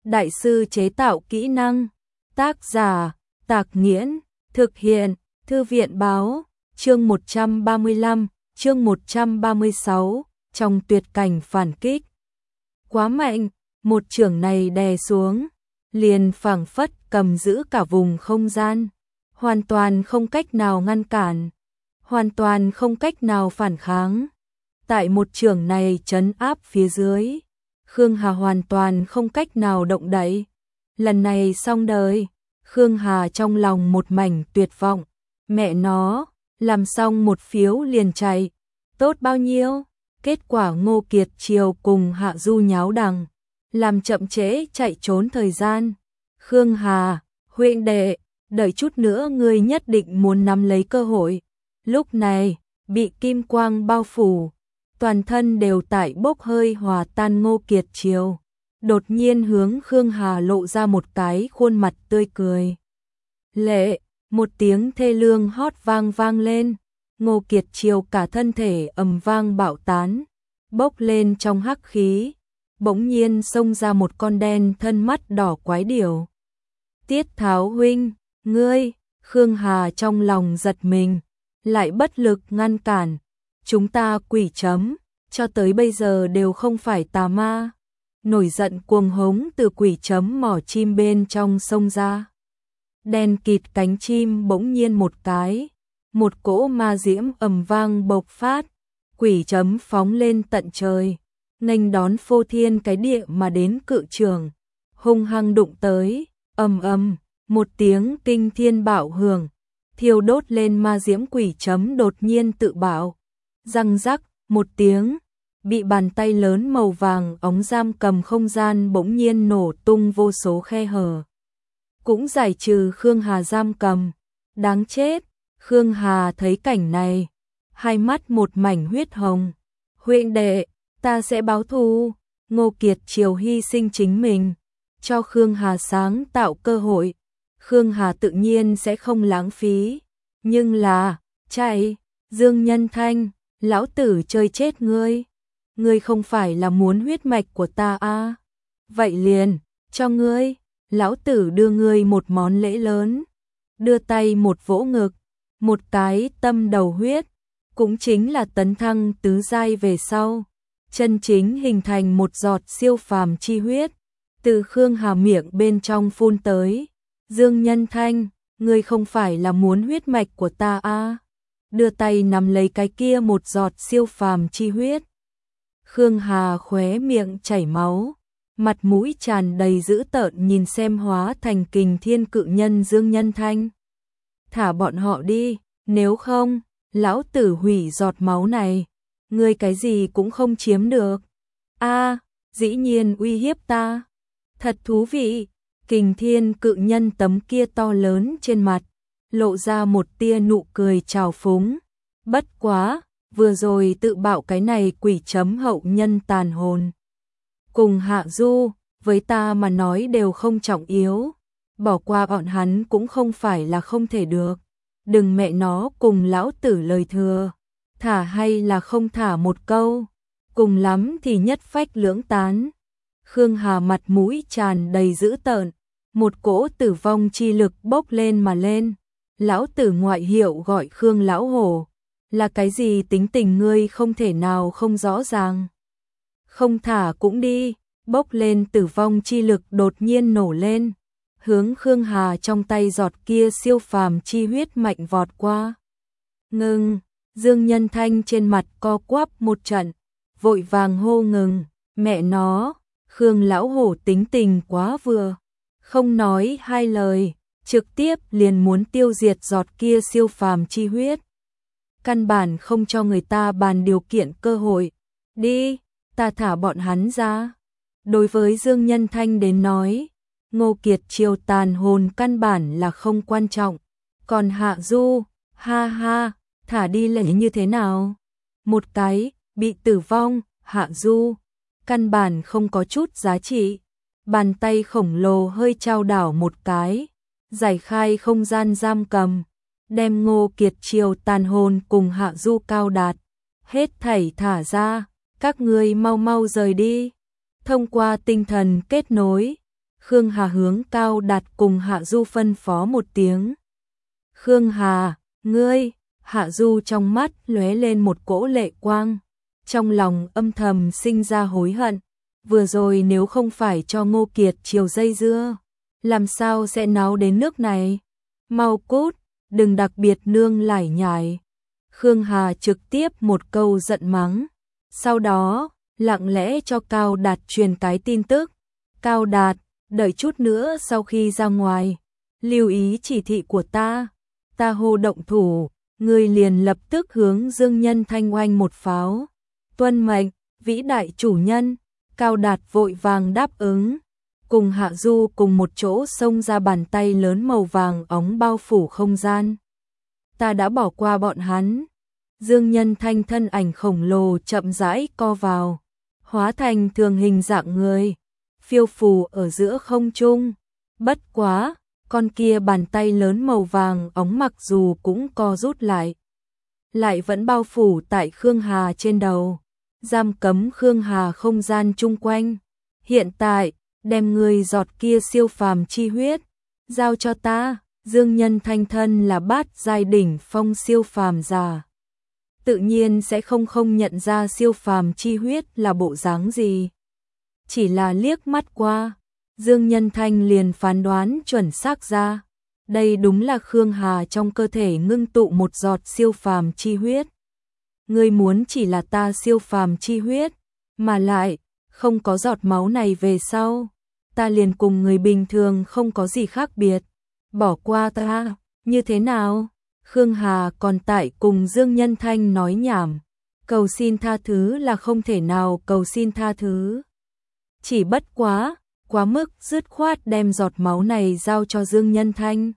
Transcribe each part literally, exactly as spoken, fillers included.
đại sư chế tạo kỹ năng. Tác giả, Tạc Nghiễn, thực hiện, Thư viện báo, chương một trăm ba mươi lăm, chương một trăm ba mươi sáu, trong tuyệt cảnh phản kích. Quá mạnh, một chưởng này đè xuống, liền phảng phất cầm giữ cả vùng không gian, hoàn toàn không cách nào ngăn cản, hoàn toàn không cách nào phản kháng. Tại một chưởng này trấn áp phía dưới, Khương Hà hoàn toàn không cách nào động đậy. Lần này xong đời, Khương Hà trong lòng một mảnh tuyệt vọng, mẹ nó, làm xong một phiếu liền chạy, tốt bao nhiêu? Kết quả Ngô Kiệt Triều cùng Hạ Du nháo đằng, làm chậm trễ chạy trốn thời gian. Khương Hà, huynh đệ, đợi chút nữa ngươi nhất định muốn nắm lấy cơ hội. Lúc này, bị kim quang bao phủ, toàn thân đều tại bốc hơi hòa tan Ngô Kiệt Triều, đột nhiên hướng Khương Hà lộ ra một cái khuôn mặt tươi cười. Lệ, một tiếng thê lương hót vang vang lên, Ngô Kiệt Triều cả thân thể ầm vang bạo tán, bốc lên trong hắc khí, bỗng nhiên xông ra một con đen thân mắt đỏ quái điểu. Tiết Tháo huynh, ngươi, Khương Hà trong lòng giật mình, lại bất lực ngăn cản. Chúng ta quỷ chấm, cho tới bây giờ đều không phải tà ma. Nổi giận cuồng hống từ quỷ chấm mỏ chim bên trong sông ra. Đen kịt cánh chim bỗng nhiên một cái, một cỗ ma diễm ầm vang bộc phát, quỷ chấm phóng lên tận trời, nghênh đón phô thiên cái địa mà đến cự trường, hung hăng đụng tới, ầm ầm, một tiếng kinh thiên bạo hưởng, thiêu đốt lên ma diễm quỷ chấm đột nhiên tự bạo. Răng rắc, một tiếng, bị bàn tay lớn màu vàng ống giam cầm không gian bỗng nhiên nổ tung vô số khe hở. Cũng giải trừ Khương Hà giam cầm. Đáng chết, Khương Hà thấy cảnh này, hai mắt một mảnh huyết hồng. Huynh đệ, ta sẽ báo thù. Ngô Kiệt Triều hy sinh chính mình, cho Khương Hà sáng tạo cơ hội. Khương Hà tự nhiên sẽ không lãng phí. Nhưng là, chạy, Dương Nhân Thanh, lão tử chơi chết ngươi. Ngươi không phải là muốn huyết mạch của ta à? Vậy liền, cho ngươi, lão tử đưa ngươi một món lễ lớn. Đưa tay một vỗ ngực, một cái tâm đầu huyết, cũng chính là tấn thăng tứ giai về sau, chân chính hình thành một giọt siêu phàm chi huyết, từ Khương Hà miệng bên trong phun tới. Dương Nhân Thanh, ngươi không phải là muốn huyết mạch của ta à? Đưa tay nắm lấy cái kia một giọt siêu phàm chi huyết. Khương Hà khóe miệng chảy máu, mặt mũi tràn đầy dữ tợn nhìn xem hóa thành kình thiên cự nhân Dương Nhân Thanh. Thả bọn họ đi, nếu không, lão tử hủy giọt máu này, ngươi cái gì cũng không chiếm được. A, dĩ nhiên uy hiếp ta. Thật thú vị. Kình thiên cự nhân tấm kia to lớn trên mặt, lộ ra một tia nụ cười trào phúng. Bất quá, vừa rồi tự bạo cái này quỷ chấm hậu nhân tàn hồn. Cùng Hạ Du, với ta mà nói đều không trọng yếu. Bỏ qua bọn hắn cũng không phải là không thể được. Đừng mẹ nó cùng lão tử lời thừa. Thả hay là không thả một câu. Cùng lắm thì nhất phách lưỡng tán. Khương Hà mặt mũi tràn đầy dữ tợn. Một cỗ tử vong chi lực bốc lên mà lên. Lão tử ngoại hiệu gọi Khương Lão Hổ. Là cái gì tính tình ngươi không thể nào không rõ ràng. Không thả cũng đi. Bốc lên tử vong chi lực đột nhiên nổ lên. Hướng Khương Hà trong tay giọt kia siêu phàm chi huyết mạnh vọt qua. Ngừng. Dương Nhân Thanh trên mặt co quắp một trận. Vội vàng hô ngừng. Mẹ nó. Khương Lão Hổ tính tình quá vừa. Không nói hai lời, trực tiếp liền muốn tiêu diệt giọt kia siêu phàm chi huyết. Căn bản không cho người ta bàn điều kiện cơ hội. Đi, ta thả bọn hắn ra. Đối với Dương Nhân Thanh đến nói, Ngô Kiệt Triều tàn hồn căn bản là không quan trọng. Còn Hạ Du, ha ha, thả đi là như thế nào? Một cái, bị tử vong, Hạ Du, căn bản không có chút giá trị. Bàn tay khổng lồ hơi trao đảo một cái, giải khai không gian giam cầm, đem Ngô Kiệt Triều tàn hồn cùng Hạ Du Cao Đạt, hết thảy thả ra, các ngươi mau mau rời đi. Thông qua tinh thần kết nối, Khương Hà hướng Cao Đạt cùng Hạ Du phân phó một tiếng. Khương Hà, ngươi, Hạ Du trong mắt lóe lên một cỗ lệ quang, trong lòng âm thầm sinh ra hối hận, vừa rồi nếu không phải cho Ngô Kiệt chiều dây dưa, làm sao sẽ náo đến nước này. Mau cút, đừng đặc biệt nương lải nhải. Khương Hà trực tiếp một câu giận mắng, sau đó lặng lẽ cho Cao Đạt truyền cái tin tức. Cao Đạt, đợi chút nữa sau khi ra ngoài, lưu ý chỉ thị của ta, ta hô động thủ, người liền lập tức hướng Dương Nhân Thanh oanh một pháo. Tuân mệnh, vĩ đại chủ nhân. Cao Đạt vội vàng đáp ứng, cùng Hạ Du cùng một chỗ xông ra, bàn tay lớn màu vàng óng bao phủ không gian. Ta đã bỏ qua bọn hắn. Dương Nhân Thanh thân ảnh khổng lồ chậm rãi co vào, hóa thành thường hình dạng người, phiêu phù ở giữa không trung. Bất quá, con kia bàn tay lớn màu vàng óng mặc dù cũng co rút lại, lại vẫn bao phủ tại Khương Hà trên đầu, giam cấm Khương Hà không gian chung quanh. Hiện tại, đem người giọt kia siêu phàm chi huyết giao cho ta. Dương Nhân Thanh thân là bát giai đỉnh phong siêu phàm giả, tự nhiên sẽ không không nhận ra siêu phàm chi huyết là bộ dáng gì. Chỉ là liếc mắt qua, Dương Nhân Thanh liền phán đoán chuẩn xác ra, đây đúng là Khương Hà trong cơ thể ngưng tụ một giọt siêu phàm chi huyết. Ngươi muốn chỉ là ta siêu phàm chi huyết, mà lại không có giọt máu này về sau, ta liền cùng người bình thường không có gì khác biệt, bỏ qua ta, như thế nào? Khương Hà còn tại cùng Dương Nhân Thanh nói nhảm, cầu xin tha thứ là không thể nào cầu xin tha thứ. Chỉ bất quá, quá mức dứt khoát đem giọt máu này giao cho Dương Nhân Thanh,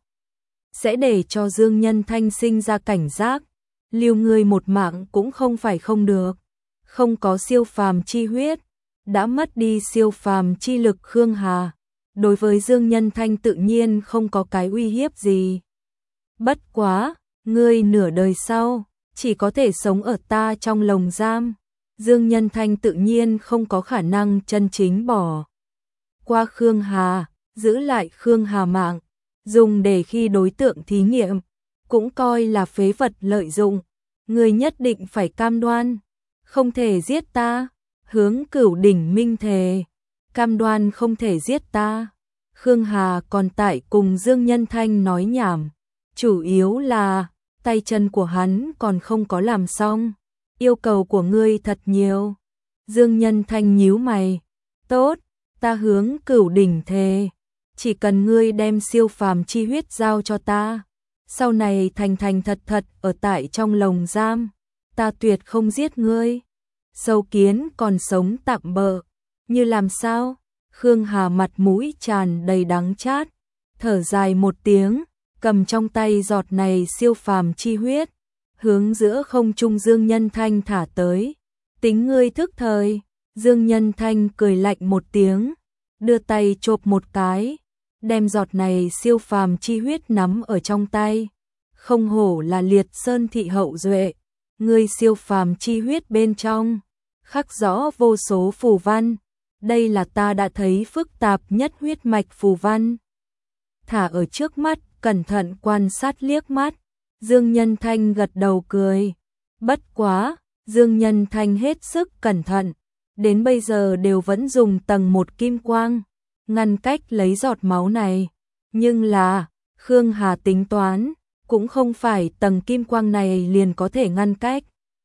sẽ để cho Dương Nhân Thanh sinh ra cảnh giác, lưu người một mạng cũng không phải không được. Không có siêu phàm chi huyết, đã mất đi siêu phàm chi lực Khương Hà, đối với Dương Nhân Thanh tự nhiên không có cái uy hiếp gì. Bất quá, ngươi nửa đời sau, chỉ có thể sống ở ta trong lồng giam. Dương Nhân Thanh tự nhiên không có khả năng chân chính bỏ qua Khương Hà, giữ lại Khương Hà mạng, dùng để khi đối tượng thí nghiệm, cũng coi là phế vật lợi dụng. Ngươi nhất định phải cam đoan, không thể giết ta, hướng Cửu Đỉnh minh thề, cam đoan không thể giết ta. Khương Hà còn tại cùng Dương Nhân Thanh nói nhảm, chủ yếu là tay chân của hắn còn không có làm xong, yêu cầu của ngươi thật nhiều. Dương Nhân Thanh nhíu mày, tốt, ta hướng Cửu Đỉnh thề, chỉ cần ngươi đem siêu phàm chi huyết giao cho ta, sau này thành thành thật thật ở tại trong lồng giam, ta tuyệt không giết ngươi. Sâu kiến còn sống tạm bợ, như làm sao? Khương Hà mặt mũi tràn đầy đắng chát, thở dài một tiếng, cầm trong tay giọt này siêu phàm chi huyết, hướng giữa không trung Dương Nhân Thanh thả tới. Tính ngươi thức thời. Dương Nhân Thanh cười lạnh một tiếng, đưa tay chộp một cái, đem giọt này siêu phàm chi huyết nắm ở trong tay. Không hổ là Liệt Sơn thị hậu duệ, ngươi siêu phàm chi huyết bên trong khắc rõ vô số phù văn, đây là ta đã thấy phức tạp nhất huyết mạch phù văn. Thả ở trước mắt, cẩn thận quan sát liếc mắt. Dương Nhân Thanh gật đầu cười. Bất quá, Dương Nhân Thanh hết sức cẩn thận, đến bây giờ đều vẫn dùng tầng một kim quang ngăn cách lấy giọt máu này. Nhưng là, Khương Hà tính toán, cũng không phải tầng kim quang này liền có thể ngăn cách.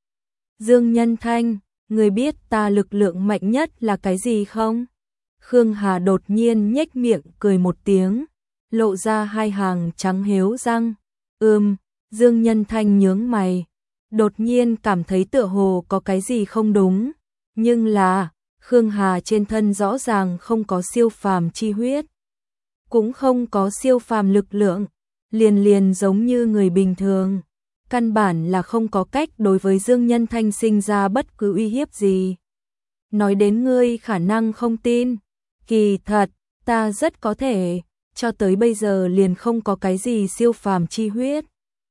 Dương Nhân Thanh, người biết ta lực lượng mạnh nhất là cái gì không? Khương Hà đột nhiên nhếch miệng cười một tiếng, lộ ra hai hàng trắng héo răng. Ừm, Dương Nhân Thanh nhướng mày, đột nhiên cảm thấy tựa hồ có cái gì không đúng. Nhưng là, Khương Hà trên thân rõ ràng không có siêu phàm chi huyết, cũng không có siêu phàm lực lượng, liền liền giống như người bình thường. Căn bản là không có cách đối với Dương Nhân Thanh sinh ra bất cứ uy hiếp gì. Nói đến ngươi khả năng không tin, kỳ thật, ta rất có thể, cho tới bây giờ liền không có cái gì siêu phàm chi huyết.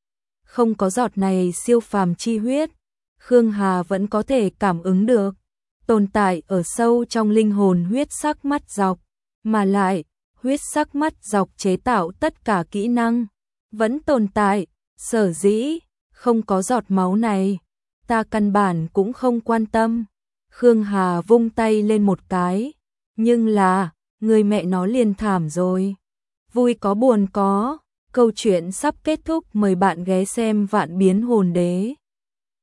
Không có giọt này siêu phàm chi huyết, Khương Hà vẫn có thể cảm ứng được, tồn tại ở sâu trong linh hồn huyết sắc mắt dọc, mà lại, huyết sắc mắt dọc chế tạo tất cả kỹ năng, vẫn tồn tại, sở dĩ, không có giọt máu này, ta căn bản cũng không quan tâm. Khương Hà vung tay lên một cái, nhưng là, người mẹ nó liền thảm rồi. Vui có buồn có, câu chuyện sắp kết thúc, mời bạn ghé xem Vạn Biến Hồn Đế.